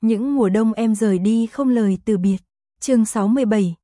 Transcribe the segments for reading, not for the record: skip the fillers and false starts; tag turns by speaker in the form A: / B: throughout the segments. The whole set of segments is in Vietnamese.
A: Những mùa đông em rời đi không lời từ biệt. Chương 67,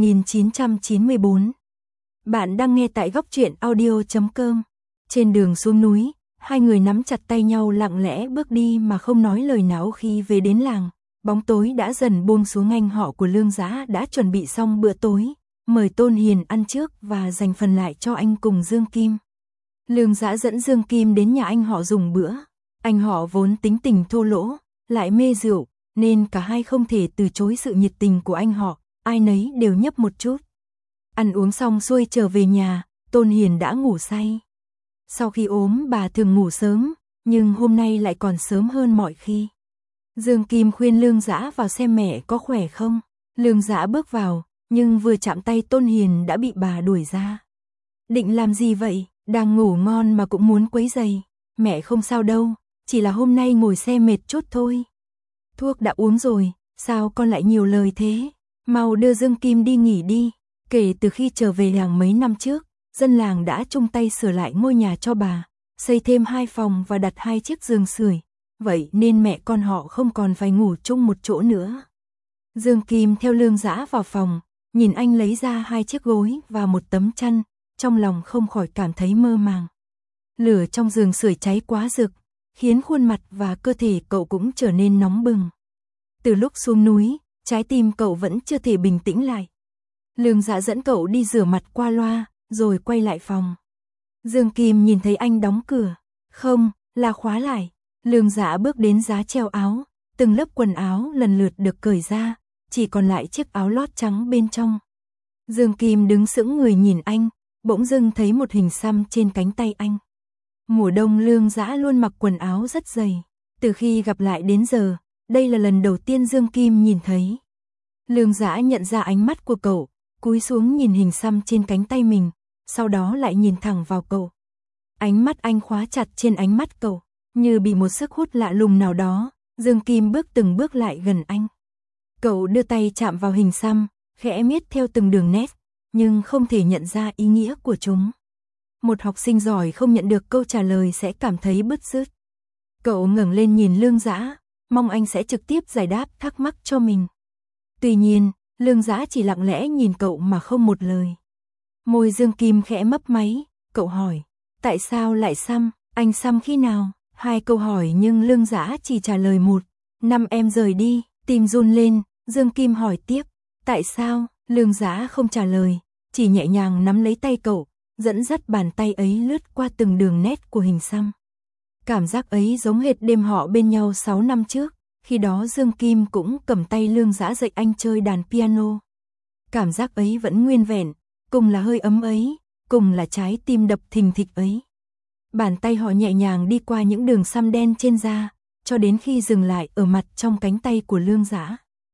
A: 1994. Bạn đang nghe tại góc truyện audio.com. Trên đường xuống núi, hai người nắm chặt tay nhau lặng lẽ bước đi mà không nói lời nào. Khi về đến làng, bóng tối đã dần buông xuống. Anh họ của Lương Dã đã chuẩn bị xong bữa tối, mời Tôn Hiền ăn trước và dành phần lại cho anh cùng Dương Kim. Lương Dã dẫn Dương Kim đến nhà anh họ dùng bữa. Anh họ vốn tính tình thô lỗ, lại mê rượu, nên cả hai không thể từ chối sự nhiệt tình của anh họ, ai nấy đều nhấp một chút. Ăn uống xong xuôi trở về nhà, Tôn Hiền đã ngủ say. Sau khi ốm bà thường ngủ sớm, nhưng hôm nay lại còn sớm hơn mọi khi. Dương Kim khuyên Lương Dã vào xem mẹ có khỏe không. Lương Dã bước vào, nhưng vừa chạm tay Tôn Hiền đã bị bà đuổi ra. Định làm gì vậy? Đang ngủ ngon mà cũng muốn quấy rầy. Mẹ không sao đâu, chỉ là hôm nay ngồi xe mệt chút thôi. Thuốc đã uống rồi, sao con lại nhiều lời thế? Mau đưa Dương Kim đi nghỉ đi. Kể từ khi trở về làng mấy năm trước, dân làng đã chung tay sửa lại ngôi nhà cho bà, xây thêm 2 phòng và đặt 2 chiếc giường sưởi. Vậy nên mẹ con họ không còn phải ngủ chung một chỗ nữa. Dương Kim theo Lương Dã vào phòng, nhìn anh lấy ra 2 chiếc gối và một tấm chăn, trong lòng không khỏi cảm thấy mơ màng. Lửa trong giường sưởi cháy quá rực, khiến khuôn mặt và cơ thể cậu cũng trở nên nóng bừng. Từ lúc xuống núi, trái tim cậu vẫn chưa thể bình tĩnh lại. Lương Dã dẫn cậu đi rửa mặt qua loa, rồi quay lại phòng. Dương Kim nhìn thấy anh đóng cửa, không, là khóa lại. Lương Dã bước đến giá treo áo, từng lớp quần áo lần lượt được cởi ra, chỉ còn lại chiếc áo lót trắng bên trong. Dương Kim đứng sững người nhìn anh, bỗng dưng thấy một hình xăm trên cánh tay anh. Mùa đông Lương Dã luôn mặc quần áo rất dày. Từ khi gặp lại đến giờ, đây là lần đầu tiên Dương Kim nhìn thấy. Lương Dã nhận ra ánh mắt của cậu, cúi xuống nhìn hình xăm trên cánh tay mình, sau đó lại nhìn thẳng vào cậu. Ánh mắt anh khóa chặt trên ánh mắt cậu, như bị một sức hút lạ lùng nào đó. Dương Kim bước từng bước lại gần anh. Cậu đưa tay chạm vào hình xăm, khẽ miết theo từng đường nét, nhưng không thể nhận ra ý nghĩa của chúng. Một học sinh giỏi không nhận được câu trả lời sẽ cảm thấy bứt rứt. Cậu ngẩng lên nhìn Lương Dã, mong anh sẽ trực tiếp giải đáp thắc mắc cho mình. Tuy nhiên, Lương Dã chỉ lặng lẽ nhìn cậu mà không một lời. Môi Dương Kim khẽ mấp máy, cậu hỏi, tại sao lại xăm, anh xăm khi nào? 2 câu hỏi nhưng Lương Dã chỉ trả lời một. Năm em rời đi, tim run lên, Dương Kim hỏi tiếp, tại sao? Lương Dã không trả lời, chỉ nhẹ nhàng nắm lấy tay cậu, dẫn dắt bàn tay ấy lướt qua từng đường nét của hình xăm. Cảm giác ấy giống hệt đêm họ bên nhau 6 năm trước, khi đó Dương Kim cũng cầm tay Lương Dã dạy anh chơi đàn piano. Cảm giác ấy vẫn nguyên vẹn, cùng là hơi ấm ấy, cùng là trái tim đập thình thịch ấy. Bàn tay họ nhẹ nhàng đi qua những đường xăm đen trên da, cho đến khi dừng lại ở mặt trong cánh tay của Lương Dã.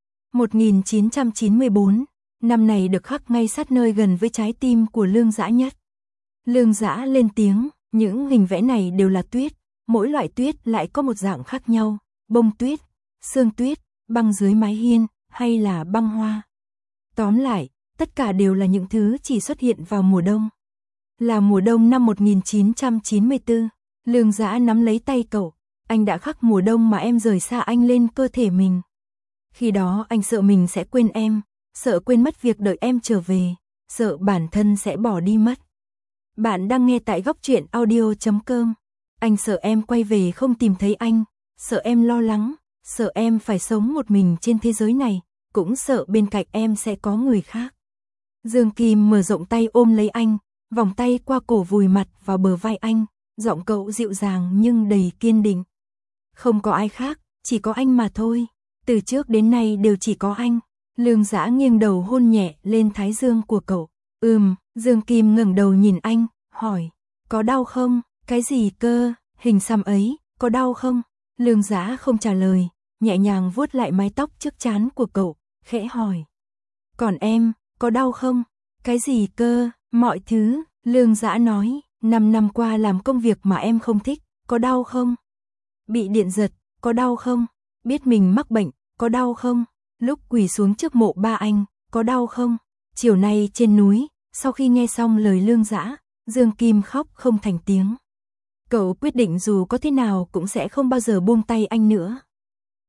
A: 1994, năm này được khắc ngay sát nơi gần với trái tim của Lương Dã nhất. Lương Dã lên tiếng, những hình vẽ này đều là tuyết, mỗi loại tuyết lại có một dạng khác nhau, bông tuyết, sương tuyết, băng dưới mái hiên, hay là băng hoa. Tóm lại, tất cả đều là những thứ chỉ xuất hiện vào mùa đông. Là mùa đông năm 1994, Lương Dã nắm lấy tay cậu, anh đã khắc mùa đông mà em rời xa anh lên cơ thể mình. Khi đó anh sợ mình sẽ quên em, sợ quên mất việc đợi em trở về, sợ bản thân sẽ bỏ đi mất. Bạn đang nghe tại góc truyện audio.com. Anh sợ em quay về không tìm thấy anh, sợ em lo lắng, sợ em phải sống một mình trên thế giới này, cũng sợ bên cạnh em sẽ có người khác. Dương Kim mở rộng tay ôm lấy anh, vòng tay qua cổ vùi mặt vào bờ vai anh, giọng cậu dịu dàng nhưng đầy kiên định. Không có ai khác, chỉ có anh mà thôi, từ trước đến nay đều chỉ có anh. Lương Dã nghiêng đầu hôn nhẹ lên thái dương của cậu. Dương Kim ngẩng đầu nhìn anh, hỏi, có đau không? Cái gì cơ? Hình xăm ấy, có đau không? Lương Dã không trả lời, nhẹ nhàng vuốt lại mái tóc trước trán của cậu, khẽ hỏi. Còn em, có đau không? Cái gì cơ? Mọi thứ, Lương Dã nói, 5 năm qua làm công việc mà em không thích, có đau không? Bị điện giật, có đau không? Biết mình mắc bệnh, có đau không? Lúc quỳ xuống trước mộ ba anh, có đau không? Chiều nay trên núi, sau khi nghe xong lời Lương Dã, Dương Kim khóc không thành tiếng. Cậu quyết định dù có thế nào cũng sẽ không bao giờ buông tay anh nữa.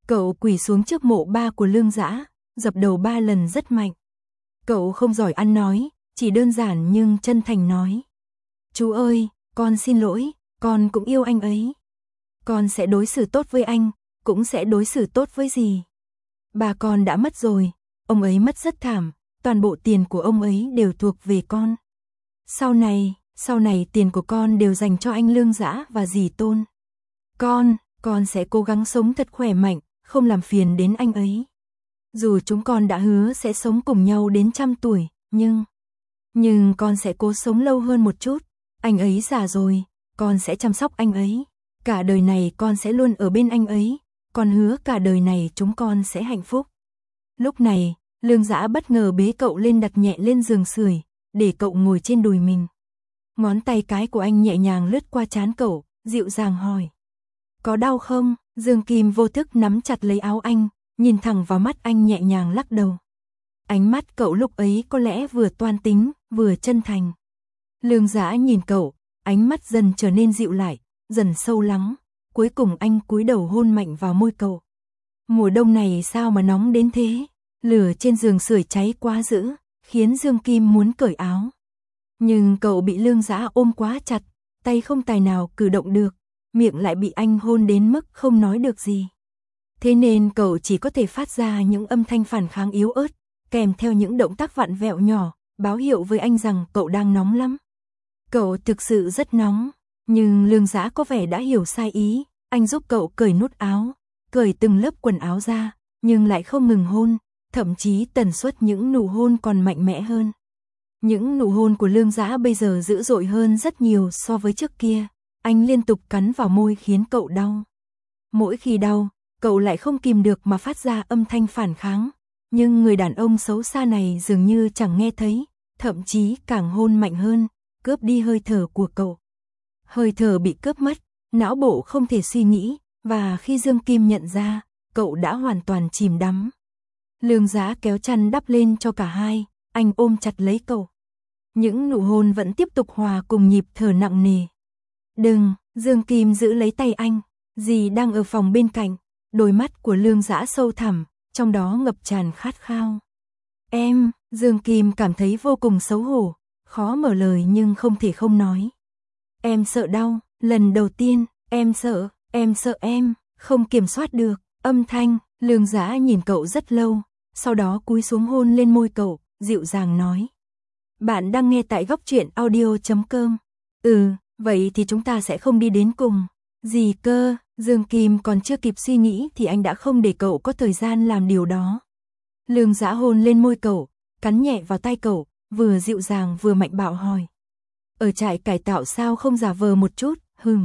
A: Cậu quỳ xuống trước mộ ba của Lương Dã, dập đầu 3 lần rất mạnh. Cậu không giỏi ăn nói, chỉ đơn giản nhưng chân thành nói. Chú ơi, con xin lỗi, con cũng yêu anh ấy. Con sẽ đối xử tốt với anh, cũng sẽ đối xử tốt với dì. Bà con đã mất rồi, ông ấy mất rất thảm, toàn bộ tiền của ông ấy đều thuộc về con. Sau này tiền của con đều dành cho anh Lương Dã và dì Tôn. Con sẽ cố gắng sống thật khỏe mạnh, không làm phiền đến anh ấy. Dù chúng con đã hứa sẽ sống cùng nhau đến 100 tuổi, nhưng con sẽ cố sống lâu hơn một chút. Anh ấy già rồi, con sẽ chăm sóc anh ấy. Cả đời này con sẽ luôn ở bên anh ấy, con hứa cả đời này chúng con sẽ hạnh phúc. Lúc này, Lương Dã bất ngờ bế cậu lên đặt nhẹ lên giường sưởi, để cậu ngồi trên đùi mình. Ngón tay cái của anh nhẹ nhàng lướt qua trán cậu, dịu dàng hỏi. Có đau không? Dương Kim vô thức nắm chặt lấy áo anh, nhìn thẳng vào mắt anh nhẹ nhàng lắc đầu. Ánh mắt cậu lúc ấy có lẽ vừa toan tính, vừa chân thành. Lương Dã nhìn cậu, ánh mắt dần trở nên dịu lại, dần sâu lắng, cuối cùng anh cúi đầu hôn mạnh vào môi cậu. Mùa đông này sao mà nóng đến thế? Lửa trên giường sưởi cháy quá dữ, khiến Dương Kim muốn cởi áo. Nhưng cậu bị Lương Dã ôm quá chặt, tay không tài nào cử động được, miệng lại bị anh hôn đến mức không nói được gì. Thế nên cậu chỉ có thể phát ra những âm thanh phản kháng yếu ớt, kèm theo những động tác vặn vẹo nhỏ, báo hiệu với anh rằng cậu đang nóng lắm. Cậu thực sự rất nóng, nhưng Lương Dã có vẻ đã hiểu sai ý, anh giúp cậu cởi nút áo, cởi từng lớp quần áo ra, nhưng lại không ngừng hôn, thậm chí tần suất những nụ hôn còn mạnh mẽ hơn. Những nụ hôn của Lương Dã bây giờ dữ dội hơn rất nhiều so với trước kia, anh liên tục cắn vào môi khiến cậu đau. Mỗi khi đau, cậu lại không kìm được mà phát ra âm thanh phản kháng, nhưng người đàn ông xấu xa này dường như chẳng nghe thấy, thậm chí càng hôn mạnh hơn, cướp đi hơi thở của cậu. Hơi thở bị cướp mất, não bộ không thể suy nghĩ, và khi Dương Kim nhận ra, cậu đã hoàn toàn chìm đắm. Lương Dã kéo chăn đắp lên cho cả hai, anh ôm chặt lấy cậu. Những nụ hôn vẫn tiếp tục hòa cùng nhịp thở nặng nề. Đừng, Dương Kim giữ lấy tay anh, dì đang ở phòng bên cạnh, đôi mắt của Lương Dã sâu thẳm, trong đó ngập tràn khát khao. Dương Kim cảm thấy vô cùng xấu hổ, khó mở lời nhưng không thể không nói. Em sợ đau, lần đầu tiên, em sợ em, không kiểm soát được, âm thanh. Lương Dã nhìn cậu rất lâu, sau đó cúi xuống hôn lên môi cậu, dịu dàng nói. Bạn đang nghe tại góc truyện audio.com. Vậy thì chúng ta sẽ không đi đến cùng. Gì cơ? Dương Kim còn chưa kịp suy nghĩ thì anh đã không để cậu có thời gian làm điều đó. Lương Dã hôn lên môi cậu, cắn nhẹ vào tai cậu, vừa dịu dàng vừa mạnh bạo hỏi. Ở trại cải tạo sao không giả vờ một chút?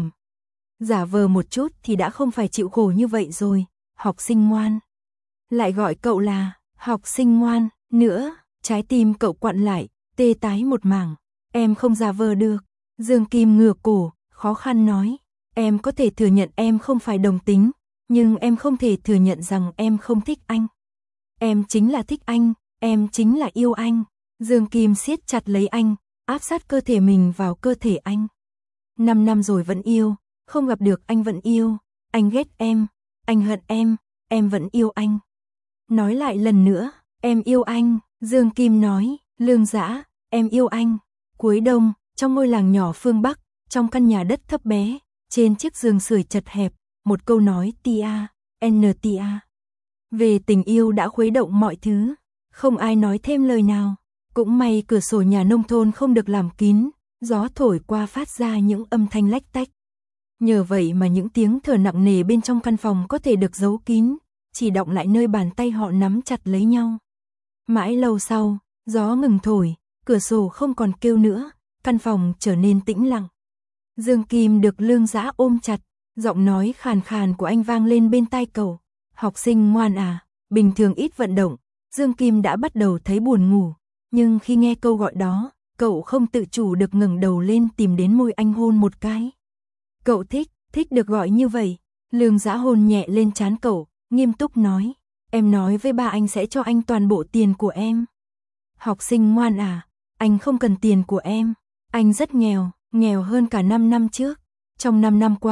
A: Giả vờ một chút thì đã không phải chịu khổ như vậy rồi, học sinh ngoan. Lại gọi cậu là học sinh ngoan nữa, trái tim cậu quặn lại, tê tái một mảng. Em không giả vờ được. Dương Kim ngửa cổ, khó khăn nói. Em có thể thừa nhận em không phải đồng tính, nhưng em không thể thừa nhận rằng em không thích anh. Em chính là thích anh, em chính là yêu anh. Dương Kim siết chặt lấy anh, áp sát cơ thể mình vào cơ thể anh. 5 năm rồi vẫn yêu, không gặp được anh vẫn yêu. Anh ghét em, anh hận em vẫn yêu anh. Nói lại lần nữa, em yêu anh. Dương Kim nói, Lương Dã, em yêu anh. Cuối đông, trong ngôi làng nhỏ phương Bắc, trong căn nhà đất thấp bé, trên chiếc giường sưởi chật hẹp, một câu nói tia, ntia. Về tình yêu đã khuấy động mọi thứ, không ai nói thêm lời nào. Cũng may cửa sổ nhà nông thôn không được làm kín, gió thổi qua phát ra những âm thanh lách tách. Nhờ vậy mà những tiếng thở nặng nề bên trong căn phòng có thể được giấu kín, chỉ đọng lại nơi bàn tay họ nắm chặt lấy nhau. Mãi lâu sau, gió ngừng thổi, cửa sổ không còn kêu nữa, căn phòng trở nên tĩnh lặng. Dương Kim được Lương Dã ôm chặt, giọng nói khàn khàn của anh vang lên bên tai cậu. Học sinh ngoan à, bình thường ít vận động. Dương Kim đã bắt đầu thấy buồn ngủ, nhưng khi nghe câu gọi đó, cậu không tự chủ được ngẩng đầu lên tìm đến môi anh hôn một cái. Cậu thích được gọi như vậy. Lương Dã hôn nhẹ lên trán cậu, nghiêm túc nói. Em nói với ba anh sẽ cho anh toàn bộ tiền của em. Học sinh ngoan à, anh không cần tiền của em. Anh rất nghèo, nghèo hơn cả 5 năm trước. Trong 5 năm qua,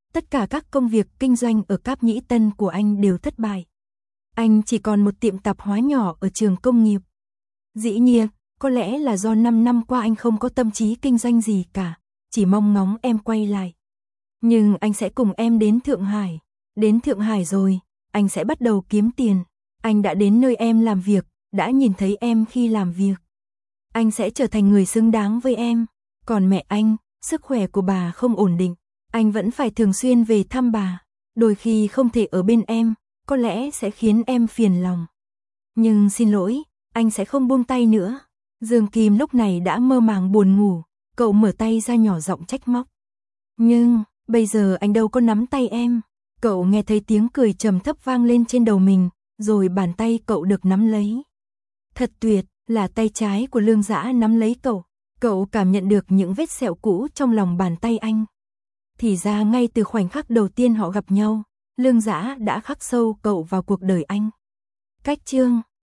A: Tất cả các công việc kinh doanh ở Cáp Nhĩ Tân của anh đều thất bại. Anh chỉ còn một tiệm tạp hóa nhỏ ở trường công nghiệp. Dĩ nhiên, có lẽ là do 5 năm qua anh không có tâm trí kinh doanh gì cả, chỉ mong ngóng em quay lại. Nhưng anh sẽ cùng em đến Thượng Hải. Đến Thượng Hải rồi, anh sẽ bắt đầu kiếm tiền. Anh đã đến nơi em làm việc, đã nhìn thấy em khi làm việc. Anh sẽ trở thành người xứng đáng với em. Còn mẹ anh, sức khỏe của bà không ổn định. Anh vẫn phải thường xuyên về thăm bà. Đôi khi không thể ở bên em, có lẽ sẽ khiến em phiền lòng. Nhưng xin lỗi, anh sẽ không buông tay nữa. Dương Kim lúc này đã mơ màng buồn ngủ, cậu mở tay ra nhỏ giọng trách móc. Nhưng, bây giờ anh đâu có nắm tay em. Cậu nghe thấy tiếng cười trầm thấp vang lên trên đầu mình, rồi bàn tay cậu được nắm lấy. Thật tuyệt, là tay trái của Lương Dã nắm lấy cậu. Cậu cảm nhận được những vết sẹo cũ trong lòng bàn tay anh. Thì ra ngay từ khoảnh khắc đầu tiên họ gặp nhau, Lương Dã đã khắc sâu cậu vào cuộc đời anh. Cách chương